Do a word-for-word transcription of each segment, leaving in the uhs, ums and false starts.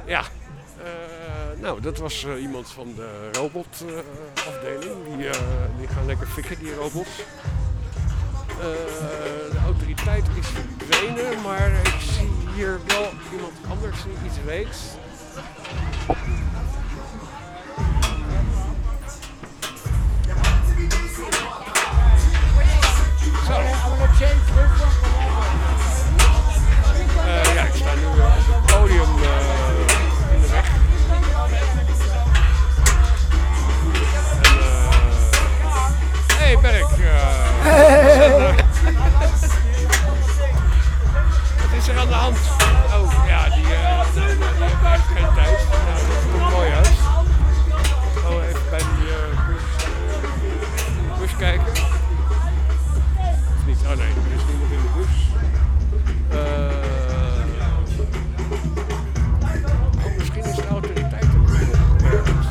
Ja, uh, nou dat was uh, iemand van de robotafdeling. Uh, die, uh, die gaan lekker fikken, die robots. Uh, de autoriteit is verdwenen, maar ik zie hier wel iemand anders die iets weet. Zo. Uh, ja, ik sta nu uh, op het podium uh, in de weg. En, uh, hey Berk! Uh, hey. Wat is er aan de hand? Oh ja, die, uh, die hebben echt geen tijd. Nou, dat komt mooi uit. Ik ga even bij die uh, bus, uh, bus kijken. Of niet? Oh nee, er is niemand in de bus. Uh, oh, misschien is de autoriteit er nog ergens.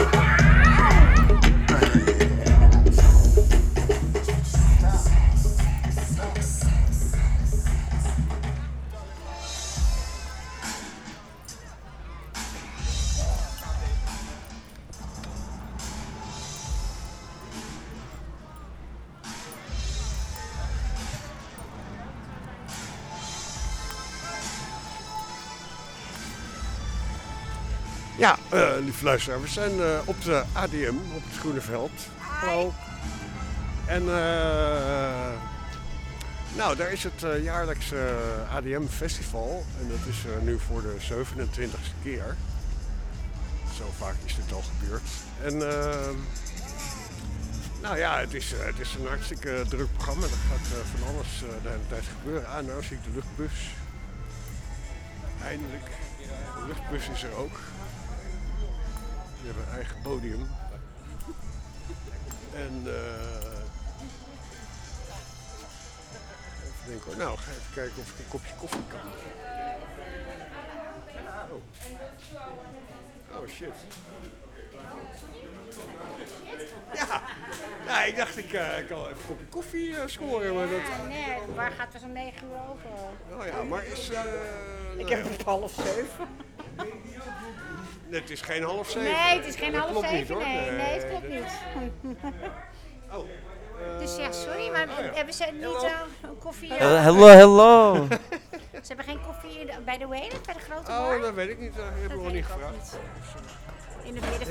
Ja, uh, lieve luisteraar, we zijn uh, op de A D M, op het Groene Veld. Hallo. En uh, nou, daar is het uh, jaarlijkse uh, A D M Festival. En dat is uh, nu voor de zevenentwintigste keer. Zo vaak is dit al gebeurd. En uh, nou ja, het is, uh, het is een hartstikke druk programma. Er gaat uh, van alles uh, de hele tijd gebeuren. Ah, nou zie ik de luchtbus. Eindelijk. De luchtbus is er ook. Die hebben een eigen podium. En uh, even denken, nou ga even kijken of ik een kopje koffie kan. Oh, oh shit. Ja, ja ik dacht ik uh, kan even een kopje koffie uh, scoren. Maar dat... Ja, nee, de bar gaat pas om negen uur open. Oh ja, maar is... Uh, ik nou heb het half zeven. Nee, het is geen half zeven. Nee, het is geen dat half klopt zeven. Niet, hoor. Nee, nee, nee, het klopt dat... niet. Oh. Uh, dus ja, sorry, maar oh ja. hebben ze niet uh, een koffie? Uh, uh, hello, hello. Ze hebben geen koffie bij de Wenen, bij de grote oh, bar? dat weet ik niet. Dat hebben we nog niet gevraagd. Niet. In de middenveld.